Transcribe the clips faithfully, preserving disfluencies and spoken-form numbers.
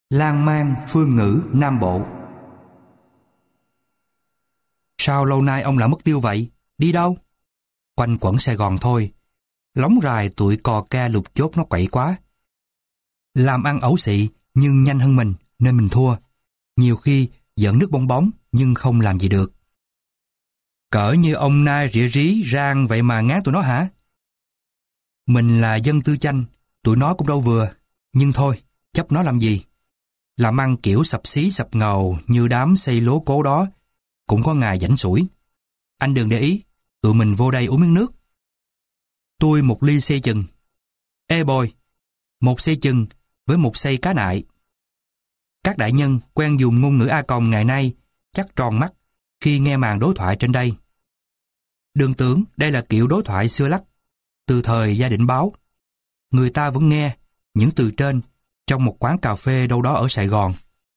Lan man phương ngữ Nam Bộ. Sao lâu nay ông lại mất tiêu vậy? Đi đâu? Quanh quẩn Sài Gòn thôi. Lóng rài tụi cò ca lục chốt nó quậy quá. Làm ăn ẩu xị nhưng nhanh hơn mình nên mình thua. Nhiều khi dẫn nước bong bóng nhưng không làm gì được. Cỡ như ông nai rỉa rí rang vậy mà ngán tụi nó hả? Mình là dân tư chanh, tụi nó cũng đâu vừa. Nhưng thôi, chấp nó làm gì? Làm ăn kiểu sập xí sập ngầu như đám xây lố cố đó cũng có ngày rảnh sủi. Anh đừng để ý, tụi mình vô đây uống miếng nước. Tôi một ly xê chừng. Ê bồi, một xê chừng với một xay cá nại. Các đại nhân quen dùng ngôn ngữ A Còng ngày nay chắc tròn mắt khi nghe màn đối thoại trên đây. Đừng tưởng đây là kiểu đối thoại xưa lắc, từ thời Gia Định Báo. Người ta vẫn nghe những từ trên trong một quán cà phê đâu đó ở Sài Gòn,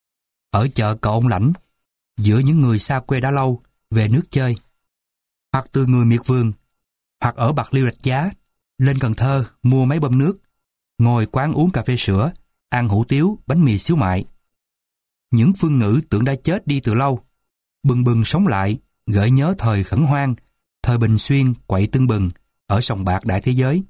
ở chợ Cầu Ông Lãnh, giữa những người xa quê đã lâu về nước chơi, hoặc từ người miệt vườn, hoặc ở Bạc Liêu Rạch Giá, lên Cần Thơ mua máy bơm nước, ngồi quán uống cà phê sữa, ăn hủ tiếu, bánh mì xíu mại. Những phương ngữ tưởng đã chết đi từ lâu, bừng bừng sống lại, gợi nhớ thời khẩn hoang, thời Bình Xuyên quậy tưng bừng ở sòng bạc đại thế giới.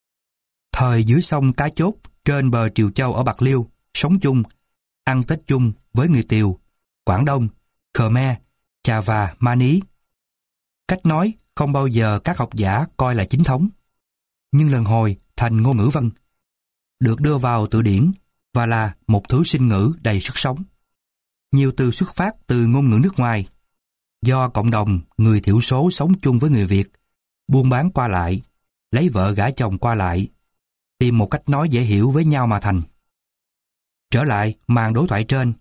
Thời dưới sông Cá Chốt, trên bờ Triều Châu ở Bạc Liêu, sống chung, ăn Tết chung với người Tiều, Quảng Đông, Khmer, Chà Và, Mani. Cách nói không bao giờ các học giả coi là chính thống, nhưng lần hồi thành ngôn ngữ văn, được đưa vào từ điển và là một thứ sinh ngữ đầy sức sống. Nhiều từ xuất phát từ ngôn ngữ nước ngoài, do cộng đồng người thiểu số sống chung với người Việt, buôn bán qua lại, lấy vợ gả chồng qua lại, tìm một cách nói dễ hiểu với nhau mà thành. Trở lại màn đối thoại trên.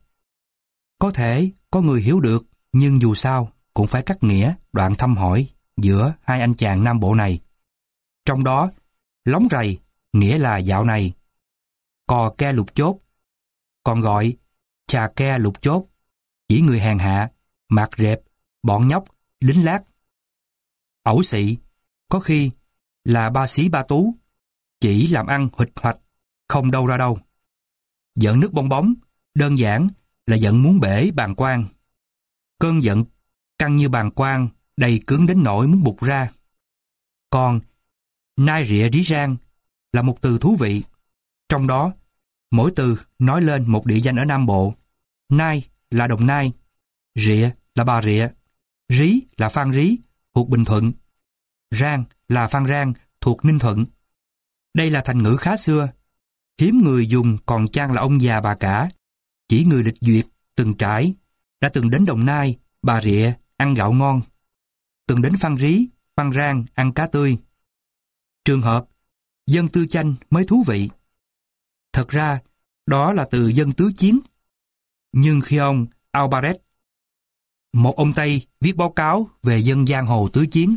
Có thể có người hiểu được, nhưng dù sao cũng phải cắt nghĩa đoạn thăm hỏi giữa hai anh chàng Nam Bộ này. Trong đó, lóng rầy nghĩa là dạo này, cò ke lục chốt, còn gọi chà ke lục chốt, chỉ người hèn hạ, mạt rệp, bọn nhóc, lính lát. Ẩu xị, có khi là ba xí ba tú, chỉ làm ăn huỵch hoạch, không đâu ra đâu. Giận nước bong bóng, đơn giản là giận muốn bể bàng quang. Cơn giận căng như bàng quang, đầy cứng đến nỗi muốn bục ra. Còn nai rịa rí rang là một từ thú vị. Trong đó, mỗi từ nói lên một địa danh ở Nam Bộ. Nai là Đồng Nai, rịa là Bà Rịa, rí là Phan Rí thuộc Bình Thuận, rang là Phan Rang thuộc Ninh Thuận. Đây là thành ngữ khá xưa, hiếm người dùng còn chăng là ông già bà cả, chỉ người lịch duyệt, từng trải, đã từng đến Đồng Nai, Bà Rịa ăn gạo ngon, từng đến Phan Rí, Phan Rang ăn cá tươi. Trường hợp dân tư chanh mới thú vị. Thật ra, đó là từ dân tứ chiến. Nhưng khi ông Albaret, một ông Tây viết báo cáo về dân giang hồ tứ chiến,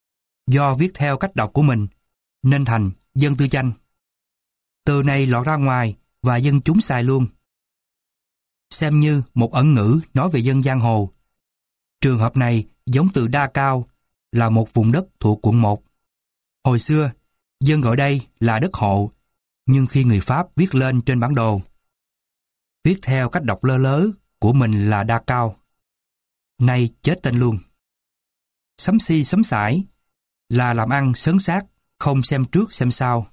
do viết theo cách đọc của mình, nên thành dân tư chanh. Từ này lọt ra ngoài và dân chúng xài luôn. Xem như một ẩn ngữ nói về dân giang hồ. Trường hợp này giống từ Đa Cao, là một vùng đất thuộc quận một. Hồi xưa, dân gọi đây là đất hộ, nhưng khi người Pháp viết lên trên bản đồ, viết theo cách đọc lơ lớ của mình là Đa Cao. Nay chết tên luôn. Sắm si sắm sải là làm ăn sớn xác, không xem trước xem sau.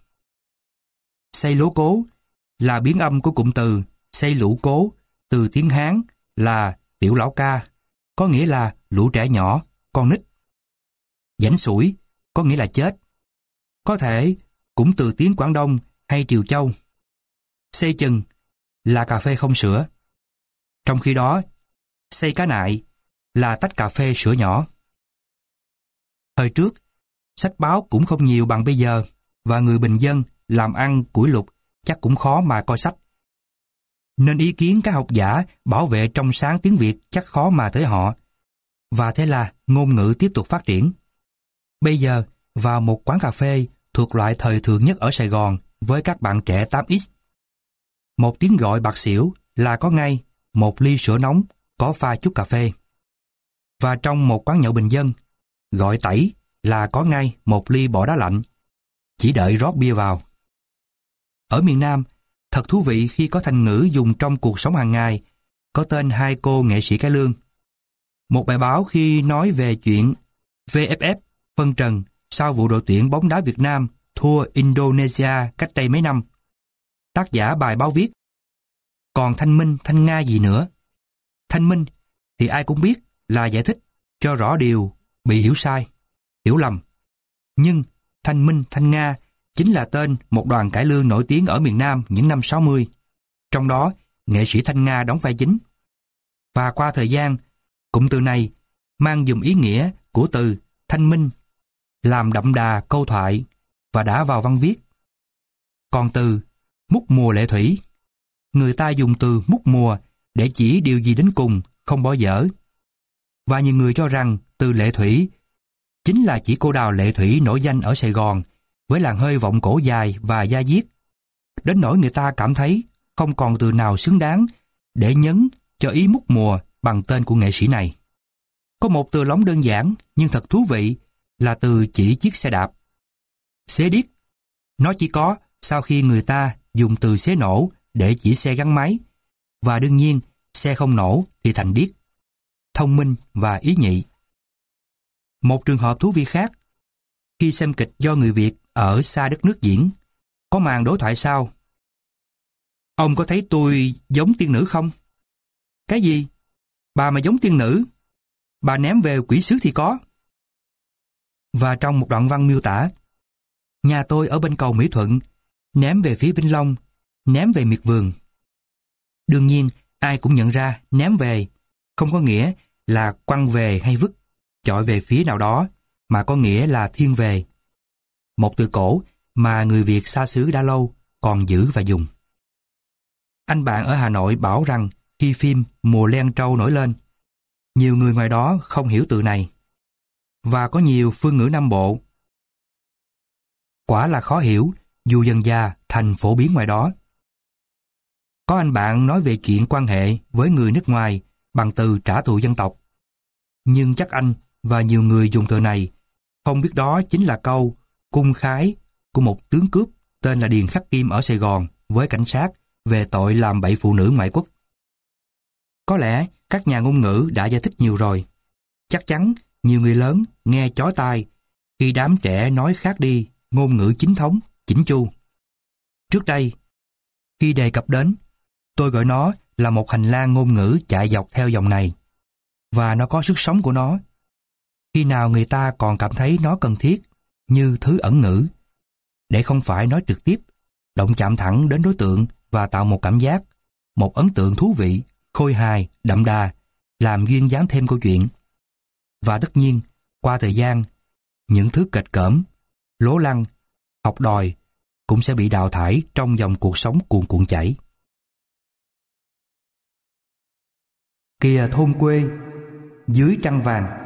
Xây lố cố là biến âm của cụm từ xây lũ cố, từ tiếng Hán là tiểu lão ca, có nghĩa là lũ trẻ nhỏ, con nít. Rảnh sủi có nghĩa là chết. Có thể cũng từ tiếng Quảng Đông hay Triều Châu. Xây chừng là cà phê không sữa. Trong khi đó, xây cá nại là tách cà phê sữa nhỏ. Thời trước, sách báo cũng không nhiều bằng bây giờ, và người bình dân làm ăn củi lục chắc cũng khó mà coi sách. Nên ý kiến các học giả bảo vệ trong sáng tiếng Việt chắc khó mà tới họ. Và thế là ngôn ngữ tiếp tục phát triển. Bây giờ, vào một quán cà phê thuộc loại thời thượng nhất ở Sài Gòn với các bạn trẻ tám x, một tiếng gọi bạc xỉu là có ngay một ly sữa nóng có pha chút cà phê. Và trong một quán nhậu bình dân, gọi tẩy là có ngay một ly bỏ đá lạnh, chỉ đợi rót bia vào. Ở miền Nam, Thật thú vị khi có thành ngữ dùng trong cuộc sống hàng ngày, có tên hai cô nghệ sĩ cải lương. Một bài báo khi nói về chuyện vê ép ép phân trần sau vụ đội tuyển bóng đá Việt Nam thua Indonesia cách đây mấy năm. Tác giả bài báo viết: còn thanh minh, thanh nga gì nữa? Thanh minh thì ai cũng biết là giải thích cho rõ điều bị hiểu sai, hiểu lầm. Nhưng thanh minh, thanh nga chính là tên một đoàn cải lương nổi tiếng ở miền Nam những năm sáu mươi. Trong đó, nghệ sĩ Thanh Nga đóng vai chính. Và qua thời gian, cụm từ này mang dùm ý nghĩa của từ thanh minh, làm đậm đà câu thoại và đã vào văn viết. Còn từ múc mùa lệ thủy, người ta dùng từ múc mùa để chỉ điều gì đến cùng, không bỏ dở. Và nhiều người cho rằng từ lệ thủy chính là chỉ cô đào Lệ Thủy nổi danh ở Sài Gòn với làn hơi vọng cổ dài và da diết. Đến nỗi người ta cảm thấy không còn từ nào xứng đáng để nhấn cho ý múc mùa bằng tên của nghệ sĩ này. Có một từ lóng đơn giản nhưng thật thú vị là từ chỉ chiếc xe đạp. Xế điếc. Nó chỉ có sau khi người ta dùng từ xế nổ để chỉ xe gắn máy. Và đương nhiên, xe không nổ thì thành điếc. Thông minh và ý nhị. Một trường hợp thú vị khác, khi xem kịch do người Việt ở xa đất nước diễn, có màn đối thoại sau: ông có thấy tôi giống tiên nữ không? Cái gì? Bà mà giống tiên nữ? Bà ném về quỷ sứ thì có. Và trong một đoạn văn miêu tả: nhà tôi ở bên cầu Mỹ Thuận, ném về phía Vĩnh Long, ném về miệt vườn. Đương nhiên, ai cũng nhận ra ném về không có nghĩa là quăng về hay vứt, chọi về phía nào đó, mà có nghĩa là thiên về. Một từ cổ mà người Việt xa xứ đã lâu còn giữ và dùng. Anh bạn ở Hà Nội bảo rằng khi phim Mùa Len Trâu nổi lên, nhiều người ngoài đó không hiểu từ này. Và có nhiều phương ngữ Nam Bộ quả là khó hiểu dù dần dà thành phổ biến ngoài đó. Có anh bạn nói về chuyện quan hệ với người nước ngoài bằng từ trả thù dân tộc. Nhưng chắc anh và nhiều người dùng từ này không biết đó chính là câu cung khái của một tướng cướp tên là Điền Khắc Kim ở Sài Gòn với cảnh sát về tội làm bậy phụ nữ ngoại quốc. Có lẽ các nhà ngôn ngữ đã giải thích nhiều rồi. Chắc chắn nhiều người lớn nghe chói tai khi đám trẻ nói khác đi ngôn ngữ chính thống, chỉnh chu. Trước đây, khi đề cập đến, tôi gọi nó là một hành lang ngôn ngữ chạy dọc theo dòng này. Và nó có sức sống của nó. Khi nào người ta còn cảm thấy nó cần thiết như thứ ẩn ngữ, để không phải nói trực tiếp, động chạm thẳng đến đối tượng và tạo một cảm giác, một ấn tượng thú vị, khôi hài, đậm đà, làm duyên dáng thêm câu chuyện. Và tất nhiên, qua thời gian, những thứ kệch cỡm, lố lăng, học đòi cũng sẽ bị đào thải trong dòng cuộc sống cuồn cuộn chảy. Kìa thôn quê, dưới trăng vàng.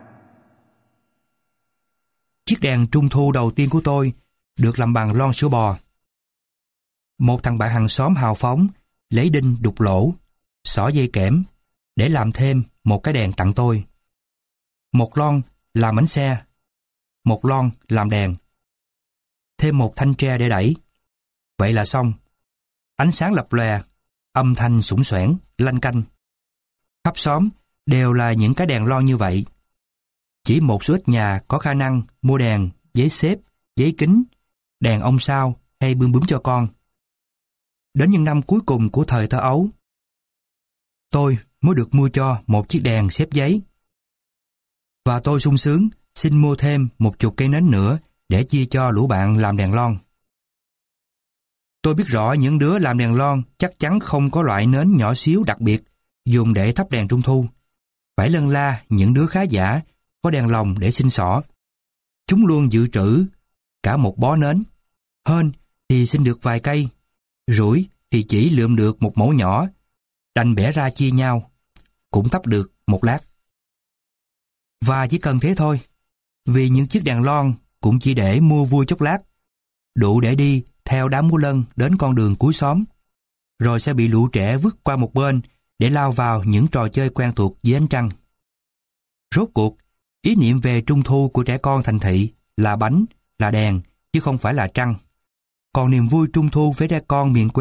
Chiếc đèn trung thu đầu tiên của tôi được làm bằng lon sữa bò. Một thằng bạn hàng xóm hào phóng lấy đinh đục lỗ, xỏ dây kẽm để làm thêm một cái đèn tặng tôi. Một lon làm bánh xe, một lon làm đèn, thêm một thanh tre để đẩy. Vậy là xong. Ánh sáng lập lòe, âm thanh sủng soẻn, lanh canh. Khắp xóm đều là những cái đèn lon như vậy. Chỉ một số ít nhà có khả năng mua đèn, giấy xếp, giấy kính, đèn ông sao hay bươm bướm cho con. Đến những năm cuối cùng của thời thơ ấu, tôi mới được mua cho một chiếc đèn xếp giấy. Và tôi sung sướng xin mua thêm một chục cây nến nữa để chia cho lũ bạn làm đèn lon. Tôi biết rõ những đứa làm đèn lon chắc chắn không có loại nến nhỏ xíu đặc biệt dùng để thắp đèn trung thu. Phải lân la những đứa khá giả có đèn lồng để xin xỏ. Chúng luôn dự trữ cả một bó nến. Hên thì xin được vài cây, rủi thì chỉ lượm được một mẩu nhỏ, đành bẻ ra chia nhau, cũng thắp được một lát. Và chỉ cần thế thôi, vì những chiếc đèn lon cũng chỉ để mua vui chốc lát, đủ để đi theo đám múa lân đến con đường cuối xóm, rồi sẽ bị lũ trẻ vứt qua một bên để lao vào những trò chơi quen thuộc dưới ánh trăng. Rốt cuộc, ý niệm về trung thu của trẻ con thành thị là bánh, là đèn, chứ không phải là trăng. Còn niềm vui trung thu với trẻ con miền quê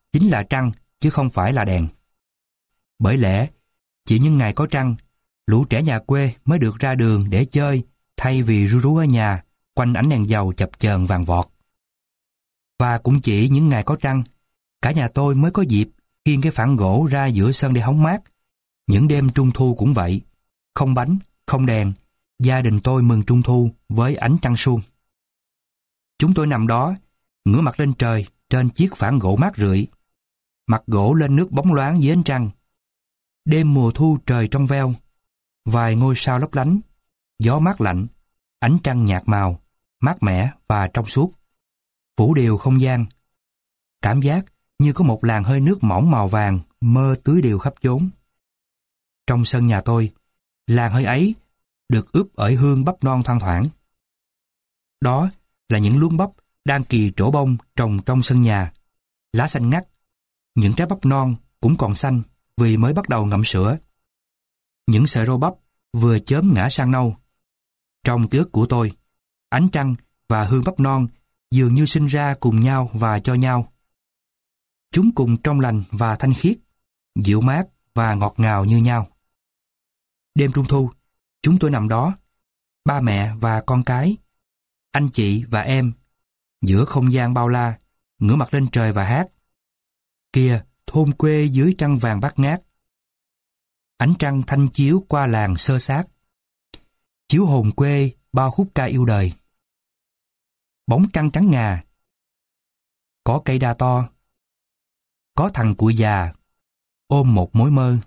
chính là trăng chứ không phải là đèn. Bởi lẽ, chỉ những ngày có trăng, lũ trẻ nhà quê mới được ra đường để chơi thay vì ru rú ở nhà quanh ánh đèn dầu chập chờn vàng vọt. Và cũng chỉ những ngày có trăng, cả nhà tôi mới có dịp khiêng cái phản gỗ ra giữa sân để hóng mát. Những đêm trung thu cũng vậy, không bánh, không đèn, gia đình tôi mừng trung thu với ánh trăng suông. Chúng tôi nằm đó, ngửa mặt lên trời trên chiếc phản gỗ mát rượi, mặt gỗ lên nước bóng loáng dưới ánh trăng. Đêm mùa thu trời trong veo, vài ngôi sao lấp lánh, gió mát lạnh, ánh trăng nhạt màu, mát mẻ và trong suốt, phủ đều không gian. Cảm giác như có một làn hơi nước mỏng màu vàng mơ tưới đều khắp chốn. Trong sân nhà tôi, làn hơi ấy được ướp ở hương bắp non thoang thoảng. Đó là những luống bắp đang kỳ trổ bông trồng trong sân nhà, lá xanh ngắt. Những trái bắp non cũng còn xanh vì mới bắt đầu ngậm sữa. Những sợi rau bắp vừa chớm ngã sang nâu. Trong ký ức của tôi, ánh trăng và hương bắp non dường như sinh ra cùng nhau và cho nhau. Chúng cùng trong lành và thanh khiết, dịu mát và ngọt ngào như nhau. Đêm trung thu, chúng tôi nằm đó, ba mẹ và con cái, anh chị và em, giữa không gian bao la, ngửa mặt lên trời và hát. Kìa, thôn quê dưới trăng vàng bát ngát. Ánh trăng thanh chiếu qua làng sơ sát, chiếu hồn quê bao khúc ca yêu đời. Bóng trăng trắng ngà, có cây đa to, có thằng cụ già ôm một mối mơ.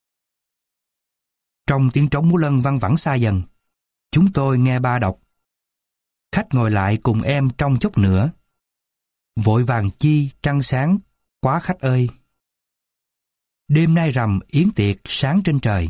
Trong tiếng trống múa lân văng vẳng xa dần, chúng tôi nghe ba đọc. Khách ngồi lại cùng em trong chốc nữa, vội vàng chi trăng sáng quá khách ơi. Đêm nay rằm yến tiệc sáng trên trời.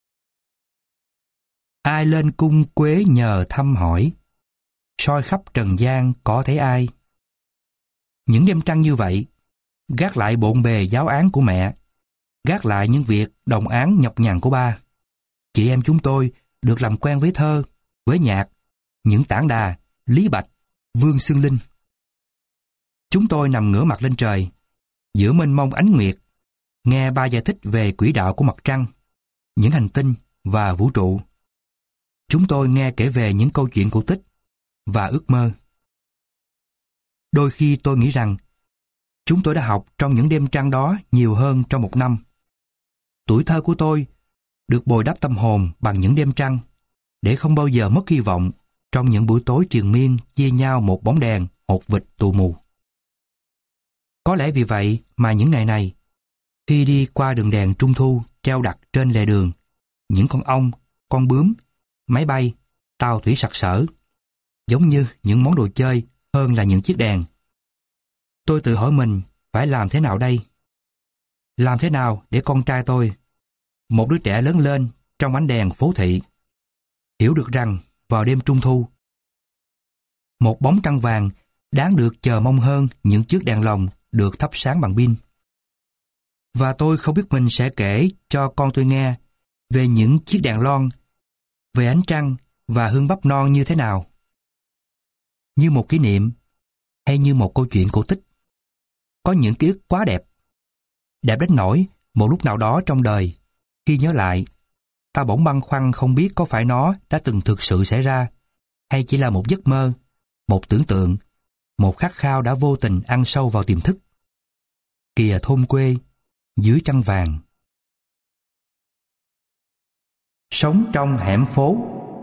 Ai lên cung quế nhờ thăm hỏi, soi khắp trần gian có thấy ai. Những đêm trăng như vậy, gác lại bộn bề giáo án của mẹ, gác lại những việc đồng áng nhọc nhằn của ba. Chị em chúng tôi được làm quen với thơ, với nhạc, những tản đà, Lý Bạch, Vương Xương Linh. Chúng tôi nằm ngửa mặt lên trời, giữa mênh mông ánh nguyệt, nghe ba giải thích về quỹ đạo của mặt trăng, những hành tinh và vũ trụ. Chúng tôi nghe kể về những câu chuyện cổ tích và ước mơ. Đôi khi tôi nghĩ rằng chúng tôi đã học trong những đêm trăng đó nhiều hơn trong một năm. Tuổi thơ của tôi được bồi đắp tâm hồn bằng những đêm trăng, để không bao giờ mất hy vọng trong những buổi tối triền miên chia nhau một bóng đèn hột vịt tù mù. Có lẽ vì vậy mà những ngày này, khi đi qua đường đèn trung thu treo đặt trên lề đường, những con ong, con bướm, máy bay, tàu thủy sặc sỡ, giống như những món đồ chơi hơn là những chiếc đèn. Tôi tự hỏi mình phải làm thế nào đây? Làm thế nào để con trai tôi, một đứa trẻ lớn lên trong ánh đèn phố thị, hiểu được rằng vào đêm trung thu, một bóng trăng vàng đáng được chờ mong hơn những chiếc đèn lồng được thắp sáng bằng pin. Và tôi không biết mình sẽ kể cho con tôi nghe về những chiếc đèn lon, về ánh trăng và hương bắp non như thế nào. Như một kỷ niệm hay như một câu chuyện cổ tích. Có những ký ức quá đẹp. Đẹp đến nỗi một lúc nào đó trong đời, khi nhớ lại, ta bỗng băn khoăn không biết có phải nó đã từng thực sự xảy ra, hay chỉ là một giấc mơ, một tưởng tượng, một khát khao đã vô tình ăn sâu vào tiềm thức. Kìa thôn quê, dưới trăng vàng. Sống trong hẻm phố.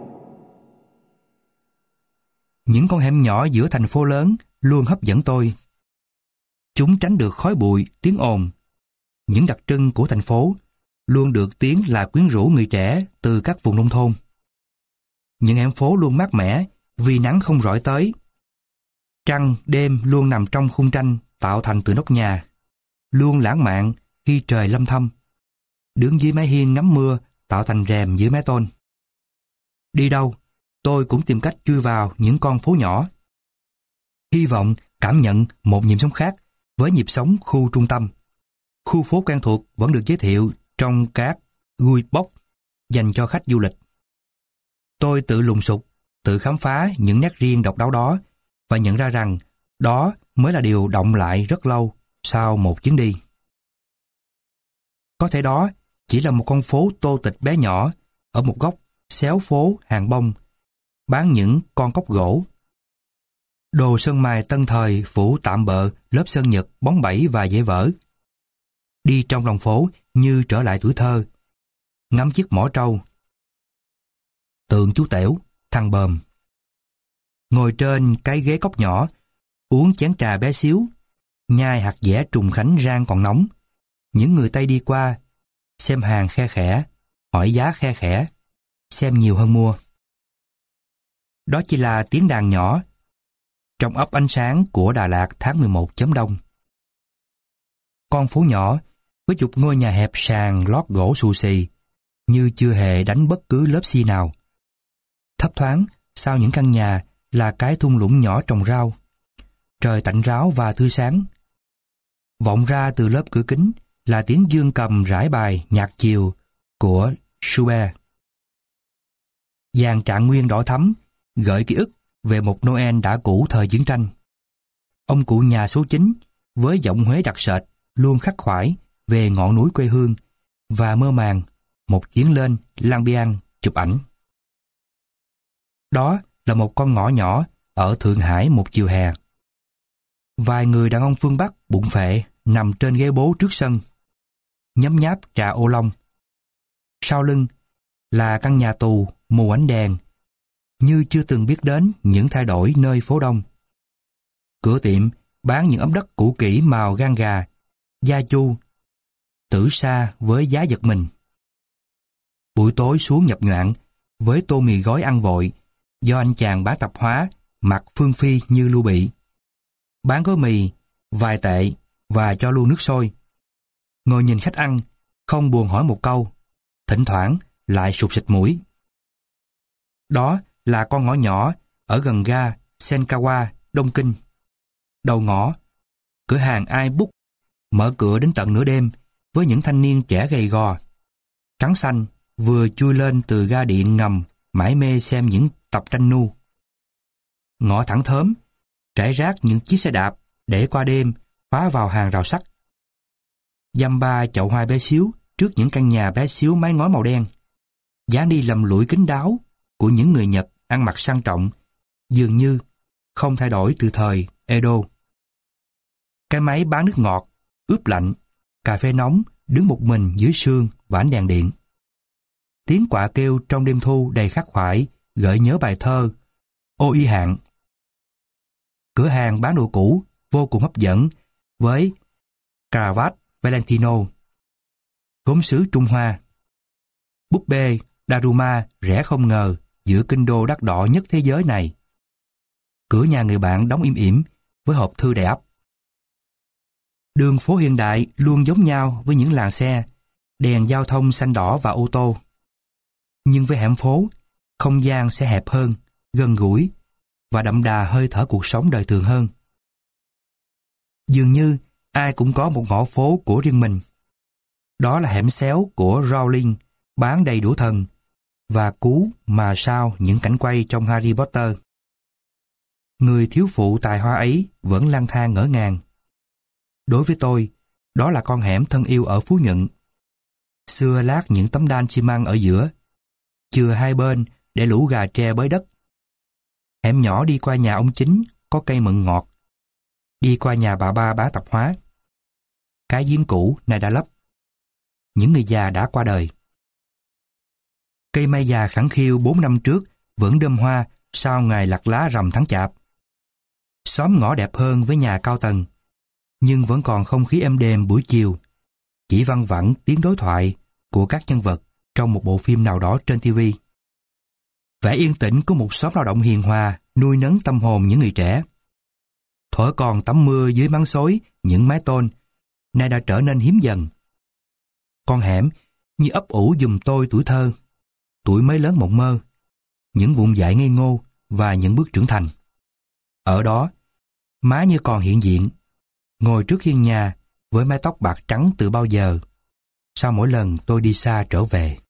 Những con hẻm nhỏ giữa thành phố lớn luôn hấp dẫn tôi. Chúng tránh được khói bụi, tiếng ồn. Những đặc trưng của thành phố luôn được tiếng là quyến rũ người trẻ từ các vùng nông thôn. Những hẻm phố luôn mát mẻ vì nắng không rọi tới. Trăng đêm luôn nằm trong khung tranh tạo thành từ nóc nhà, luôn lãng mạn khi trời lâm thâm, đứng dưới mái hiên ngắm mưa tạo thành rèm dưới mái tôn. Đi đâu, tôi cũng tìm cách chui vào những con phố nhỏ, hy vọng cảm nhận một nhịp sống khác với nhịp sống khu trung tâm. Khu phố quen thuộc vẫn được giới thiệu trong các guide box dành cho khách du lịch. Tôi tự lùng sục, tự khám phá những nét riêng độc đáo đó và nhận ra rằng đó mới là điều đọng lại rất lâu sau một chuyến đi. Có thể đó chỉ là một con phố tô tịch bé nhỏ ở một góc xéo phố hàng bông, bán những con cốc gỗ. Đồ sơn mài tân thời phủ tạm bợ lớp sơn nhật bóng bẩy và dễ vỡ. Đi trong lòng phố như trở lại tuổi thơ, ngắm chiếc mỏ trâu, tượng chú Tẻo, thằng Bờm. Ngồi trên cái ghế cốc nhỏ, uống chén trà bé xíu, nhai hạt dẻ trùng khánh rang còn nóng. Những người Tây đi qua, xem hàng khe khẽ, hỏi giá khe khẽ, xem nhiều hơn mua. Đó chỉ là tiếng đàn nhỏ trong ấp ánh sáng của Đà Lạt tháng mười một chấm đông. Con phố nhỏ với chục ngôi nhà hẹp sàn lót gỗ xù xì, như chưa hề đánh bất cứ lớp xi nào. Thấp thoáng sau những căn nhà là cái thung lũng nhỏ trồng rau. Trời tạnh ráo và tươi sáng. Vọng ra từ lớp cửa kính là tiếng dương cầm rải bài nhạc chiều của Schubert. Dàn trạng nguyên đỏ thắm gợi ký ức về một Noel đã cũ thời chiến tranh. Ông cụ nhà số chín với giọng Huế đặc sệt luôn khắc khoải về ngọn núi quê hương và mơ màng một chuyến lên Lang Biang chụp ảnh. Đó là một con ngõ nhỏ ở Thượng Hải một chiều hè. Vài người đàn ông phương Bắc bụng phệ nằm trên ghế bố trước sân, nhấm nháp trà ô long. Sau lưng là căn nhà tù mù ánh đèn, như chưa từng biết đến những thay đổi nơi phố đông. Cửa tiệm bán những ấm đất cũ kỹ màu gan gà, gia chu, tử sa với giá giật mình. Buổi tối xuống nhập nhoạng với tô mì gói ăn vội do anh chàng bán tạp hóa mặc phương phi như Lưu Bị. Bán gói mì, vài tệ và cho luôn nước sôi. Ngồi nhìn khách ăn, không buồn hỏi một câu, thỉnh thoảng lại sụt sịt mũi. Đó là con ngõ nhỏ ở gần ga Senkawa, Đông Kinh. Đầu ngõ, cửa hàng iBook mở cửa đến tận nửa đêm với những thanh niên trẻ gầy gò, trắng xanh vừa chui lên từ ga điện ngầm mải mê xem những tập tranh nu. Ngõ thẳng thớm, trải rác những chiếc xe đạp để qua đêm phá vào hàng rào sắt. Dăm ba chậu hoa bé xíu trước những căn nhà bé xíu mái ngói màu đen. Dáng đi lầm lũi kín đáo của những người Nhật ăn mặc sang trọng, dường như không thay đổi từ thời Edo. Cái máy bán nước ngọt, ướp lạnh, cà phê nóng đứng một mình dưới sương và ánh đèn điện. Tiếng quạ kêu trong đêm thu đầy khắc khoải gợi nhớ bài thơ Ô Y Hạn. Cửa hàng bán đồ cũ vô cùng hấp dẫn với cravat Valentino, gốm sứ Trung Hoa, búp bê Daruma rẻ không ngờ giữa kinh đô đắt đỏ nhất thế giới này. Cửa nhà người bạn đóng im ỉm với hộp thư đầy ắp. Đường phố hiện đại luôn giống nhau với những làn xe, đèn giao thông xanh đỏ và ô tô. Nhưng với hẻm phố, không gian sẽ hẹp hơn, gần gũi và đậm đà hơi thở cuộc sống đời thường hơn. Dường như ai cũng có một ngõ phố của riêng mình. Đó là hẻm xéo của Rowling bán đầy đủ thần và cú mà sao những cảnh quay trong Harry Potter. Người thiếu phụ tài hoa ấy vẫn lang thang ngỡ ngàng. Đối với tôi, đó là con hẻm thân yêu ở Phú Nhuận. Xưa lát những tấm đan xi măng ở giữa, chừa hai bên để lũ gà tre bới đất. Hẻm nhỏ đi qua nhà ông Chính có cây mận ngọt, đi qua nhà bà ba bán tạp hóa. Cái giếng cũ nay đã lấp. Những người già đã qua đời. Cây mai già khẳng khiu bốn năm trước vẫn đơm hoa sau ngày lặt lá rằm tháng chạp. Xóm ngõ đẹp hơn với nhà cao tầng, nhưng vẫn còn không khí êm đềm buổi chiều, chỉ văng vẳng tiếng đối thoại của các nhân vật trong một bộ phim nào đó trên ti vi. Vẻ yên tĩnh của một xóm lao động hiền hòa nuôi nấng tâm hồn những người trẻ. Thuở còn tắm mưa dưới máng xối những mái tôn, nay đã trở nên hiếm dần. Con hẻm như ấp ủ giùm tôi tuổi thơ, tuổi mới lớn mộng mơ, những vụn dại ngây ngô và những bước trưởng thành. Ở đó, má như còn hiện diện, ngồi trước hiên nhà với mái tóc bạc trắng từ bao giờ, sau mỗi lần tôi đi xa trở về.